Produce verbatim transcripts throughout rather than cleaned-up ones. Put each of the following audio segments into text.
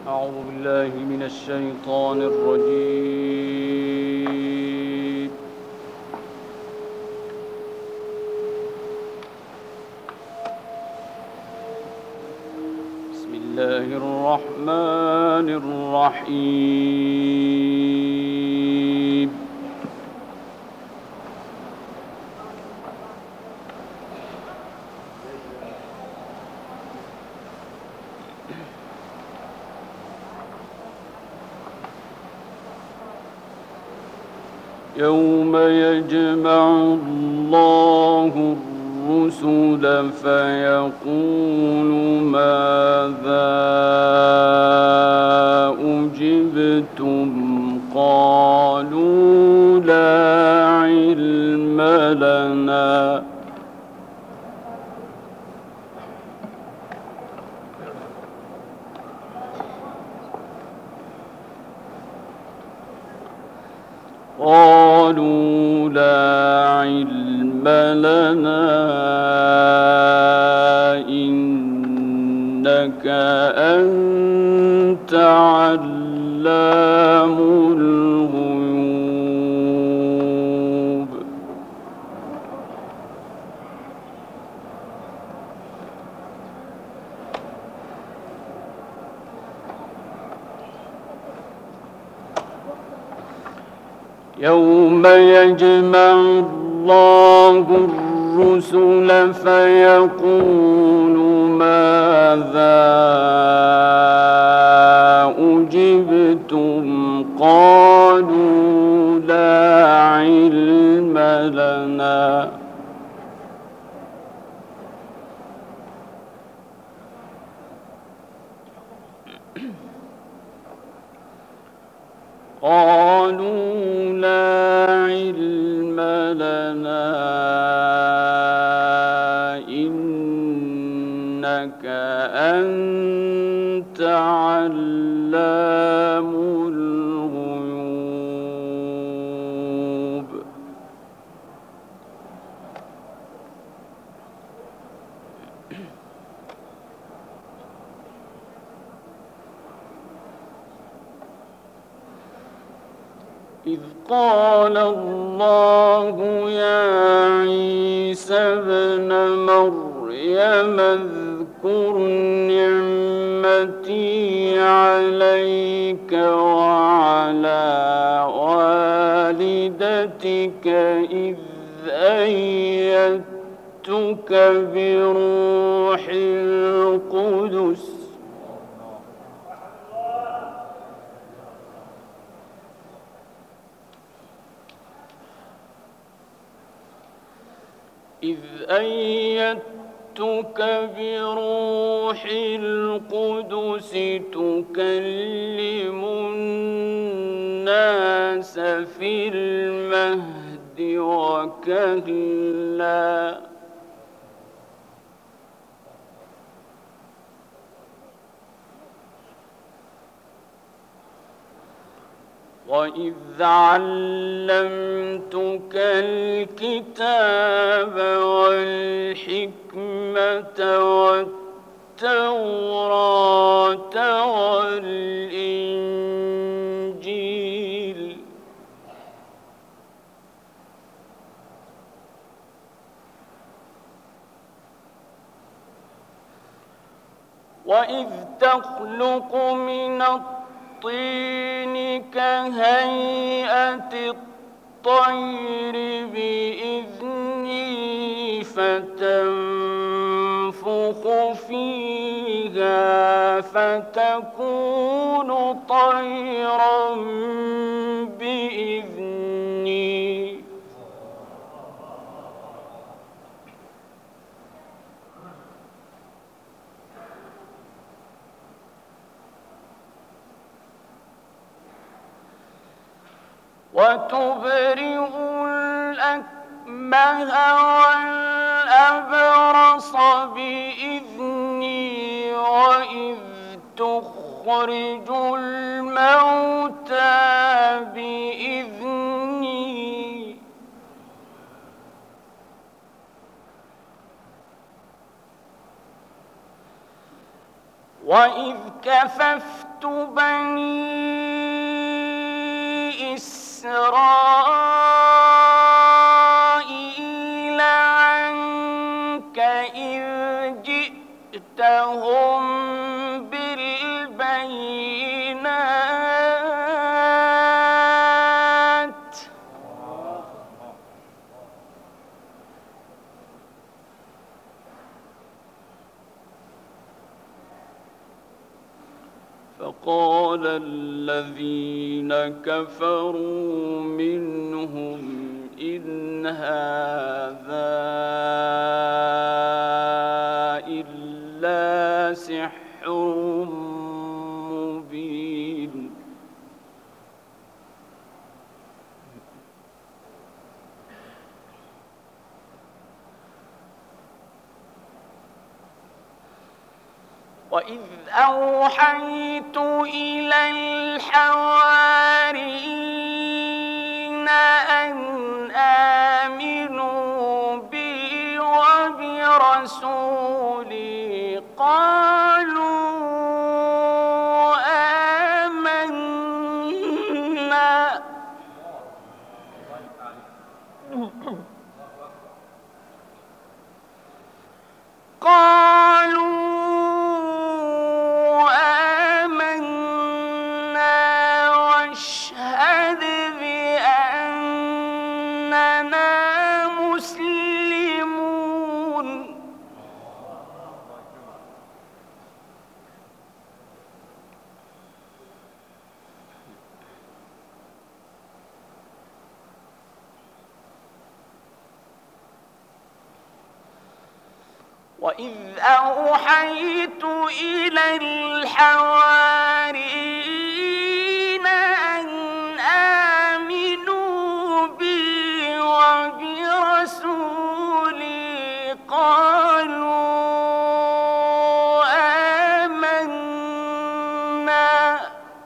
أعوذ بالله من الشيطان الرجيم. بسم الله الرحمن الرحيم. يوم يجمع الله الرسل فيقول ماذا أجبتم قالوا لا علم لنا قالوا لا علم لنا إنك أنت علام الغيوب. يوم يجمع الله الرسل فيقول ماذا أجبتم قالوا لا علم لنا قالوا لا علم لنا إنك أنت علام الغيوب. إذ قال الله يا عيسى ابن مريم اذكر نعمتي عليك وعلى والدتك إذ أيدتك بروح القدس إذ أيدتك بروح القدس تكلم الناس في المهد وكهلا وإذ علمتك الكتاب والحكمة والتوراة والإنجيل وإذ تخلق من الطين كهيئة الطير بإذني فتنفخ فيها فتكون طيرا بإذني وتبرئ الأكمه والأبرص بإذني وإذ تخرج الموتى بإذني وإذ كففت بني إسرائيل عنك إذ جئتهم بالبينات فقال الذين كفروا منهم إن هذا إلا سحر مبين. وإذ أوحيت إلى الحواريين أن آمنوا بي وبرسولي قالوا آمنا قالوا واشهد بأننا مسلمون. وإذ أوحيت إلى الحواريين أن آمنوا بي وبرسولي قالوا آمنا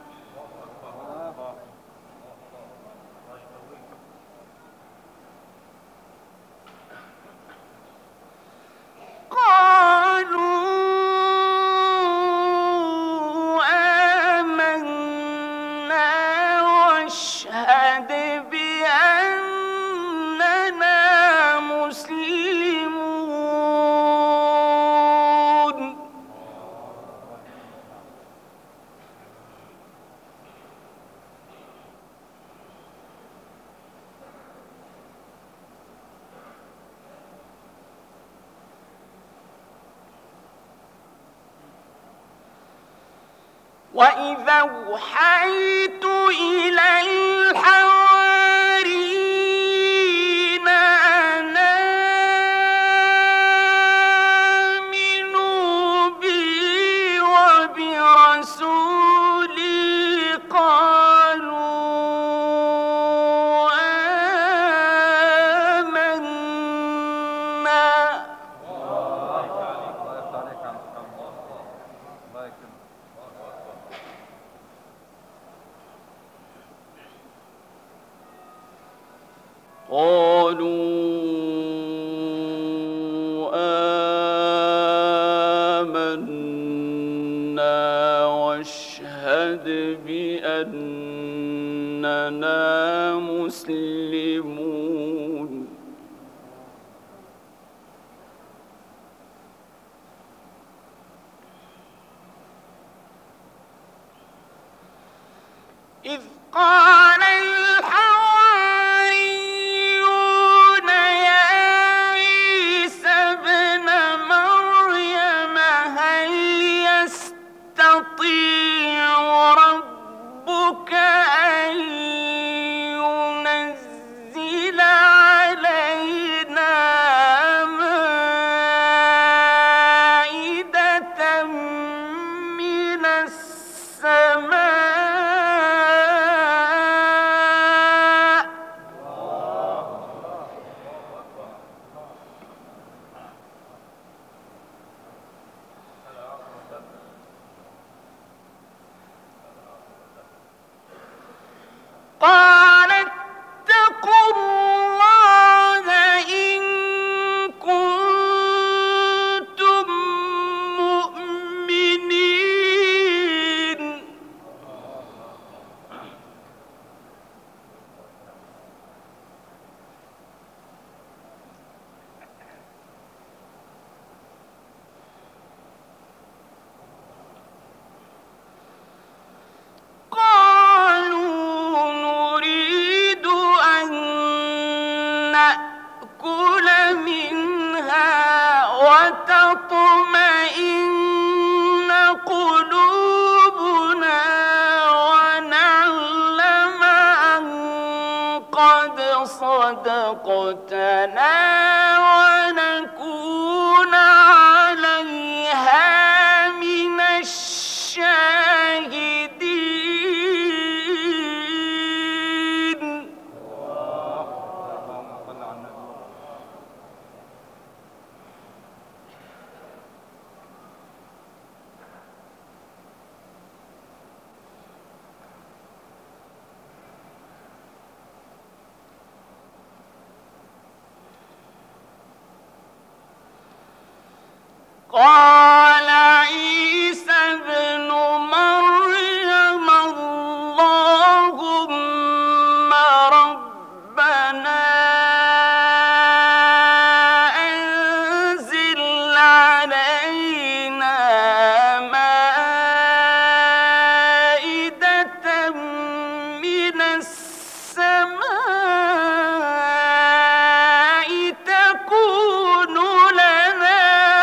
واشهد بأننا مسلمون. وإذا أوحيت إلى الحواريين أن آمنوا بي وبرسولي قالوا آمنا قالوا آمنا واشهد بأننا مسلمون. إذ قال الحواريون يا عيسى ابن مريم هل يستطيع ربك أن ينزل علينا مائدة من السماء وتطمئن قلوبنا ونعلم أن قد صدقتنا ونكون عليها من الشاهدين. قال عيسى ابن مريم اللهم ربنا أنزل علينا مائدة من السماء تكون لنا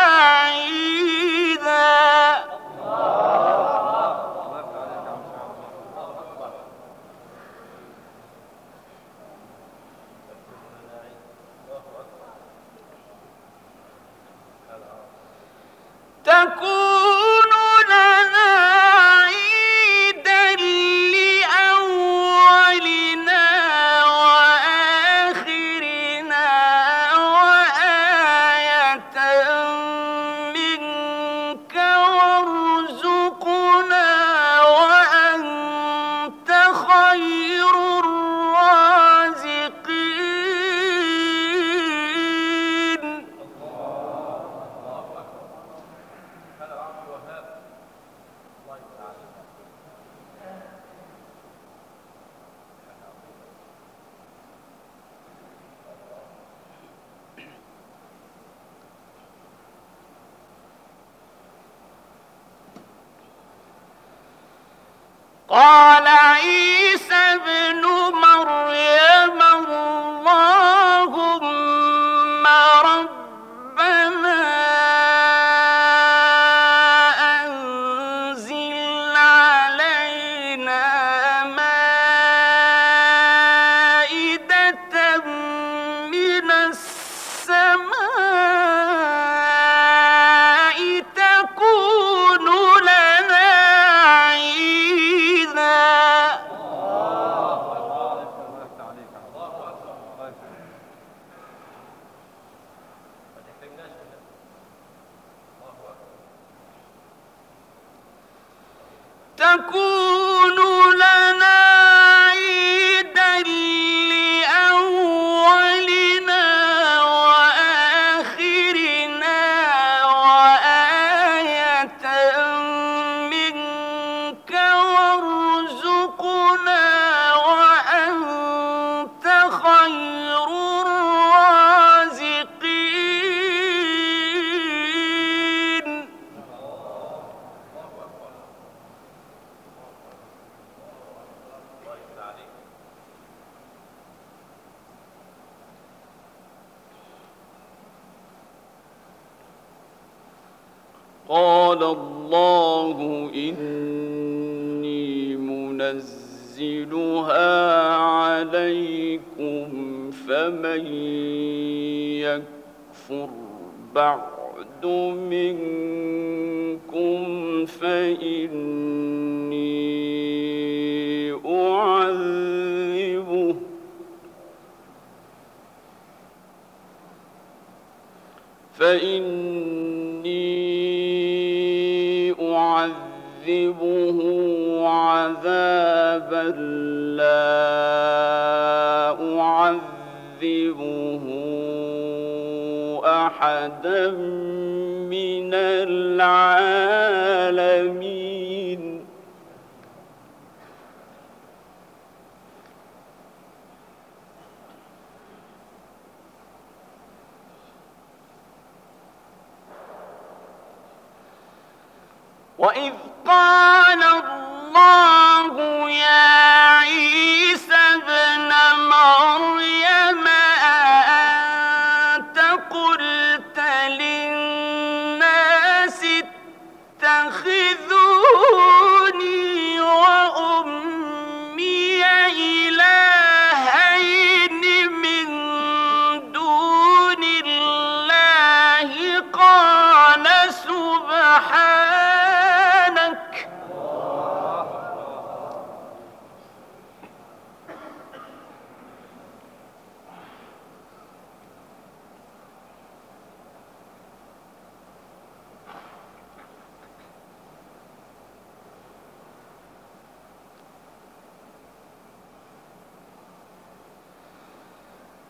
تكون لنا عيدا لأولنا وآخرنا وآية منك وارزقنا وأنت خير الرازقين. قال عيسى ابن مريم اللهم ربنا أنزل علينا مائدة من السماء تكون لنا تكون لنا عيدا لأولنا وآخرنا وآية منك وارزقنا وأنت خير الرازقين. قال الله إني منزلها عليكم فمن يكفر بعد منكم فإني أعذبه فإني أعذبه عذابا لا أعذبه أحدا من العالمين. وإذ قال الله يا عيسى ابن مريم أأنت قلت للناس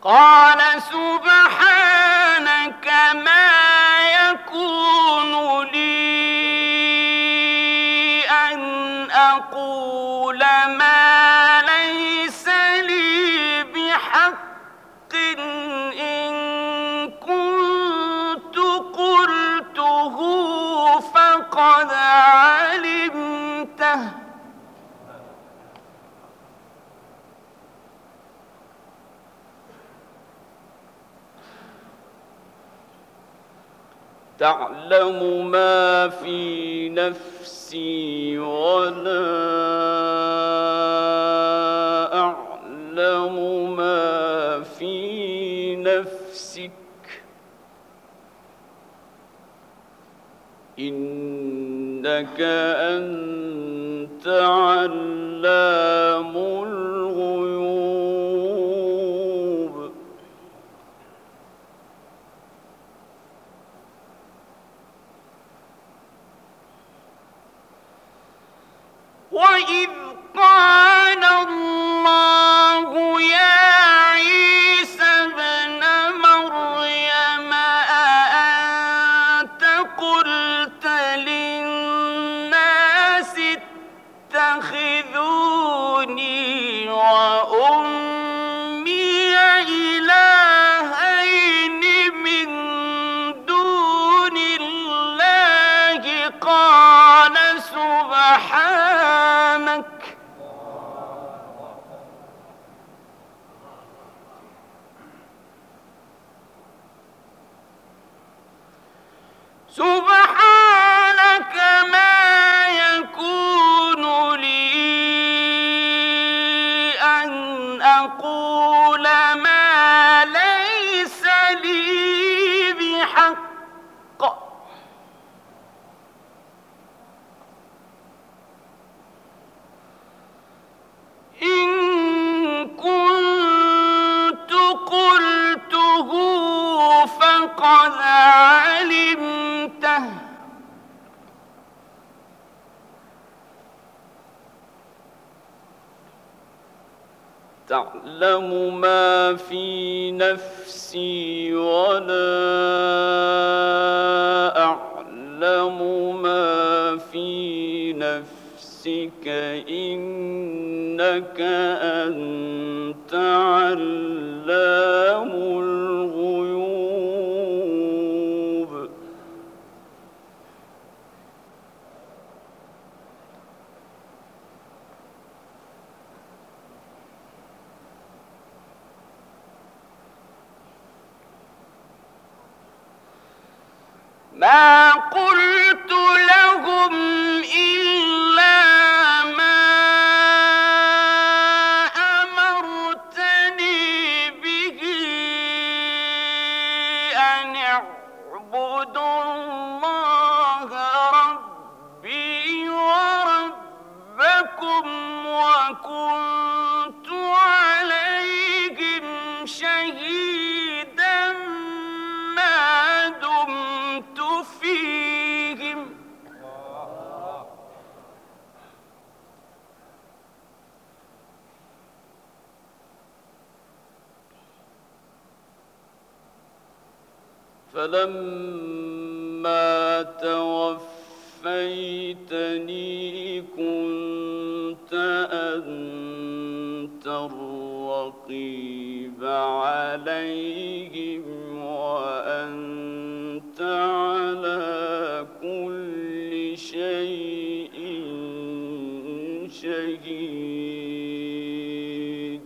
قال سبحانك ما يكون لي أن أقول ما ليس لي بحق إن كنت قلته فقد علمته تعلم ما في نفسي ولا أعلم ما في نفسك إنك أنت علام الغيوب. وإذ قال الله يا عيسى ابن مريم أأنت قلت للناس اتخذوني وأمي إلهين من دون الله قال سبحانك سبحانك ما يكون لي أن أقول ما ليس لي بحق إن كنت قلته فقد علمته تعلم ما في نفسي ولا أعلم ما في نفسك إنك أنت علام الغيوب. ما قلت لهم إلا ما أمرتني به أن اعبدوا الله ربي وربكم وكنت عليهم شهيدا ما دمت فيهم فلما توفيتني كنت أنت الرقيب عليهم وأنت على كل شيء شهيد.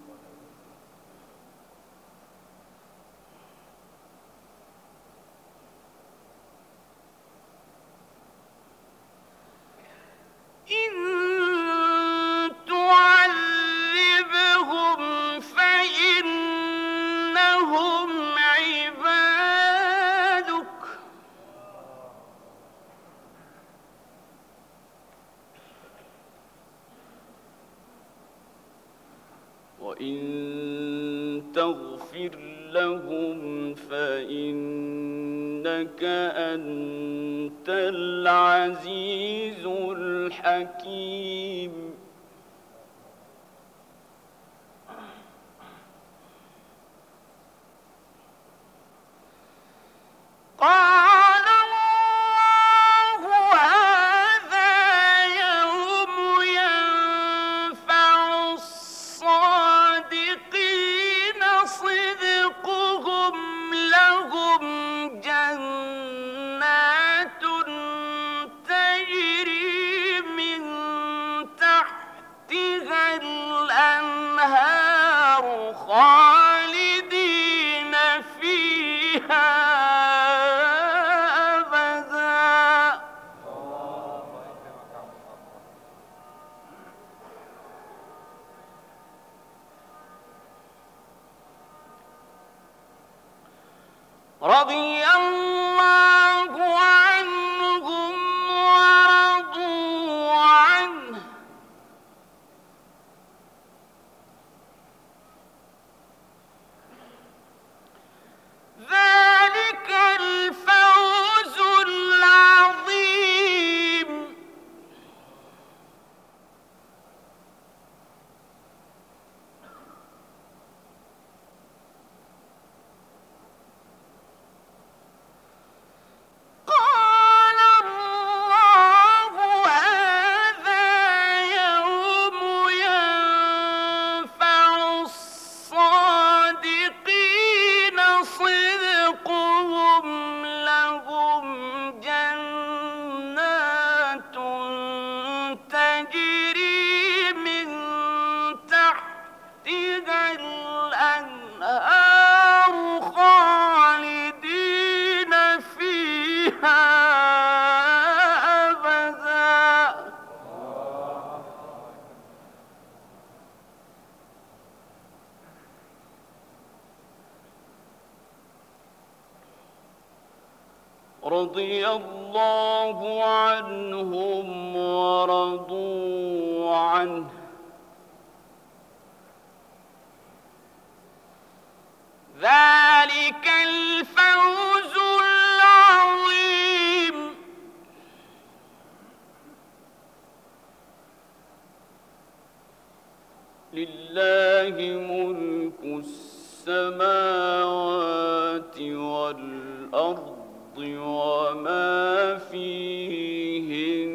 إن تعذبهم فإنهم عبادك وإن تغفر لهم فإنك أنت العزيز الحكيم. قال الله هذا يوم ينفع الصادقين صدقهم لهم جنات تجري من تحتها الأنهار خالدين فيها أبدا. رضي الله عنهم ورضوا عنه ذلك الفوز العظيم. قال الله هذا يوم ينفع الصادقين صدقهم لهم جنات تجري من تحتها الأنهار خالدين فيها أبدا. رضي الله عنهم ورضوا عنه ذلك الفوز العظيم. لله ملك السماوات والأرض وما فيهن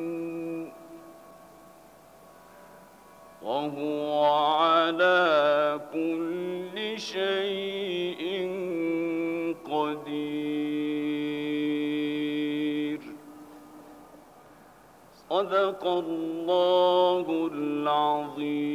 وهو على كل شيء قدير. صدق الله العظيم.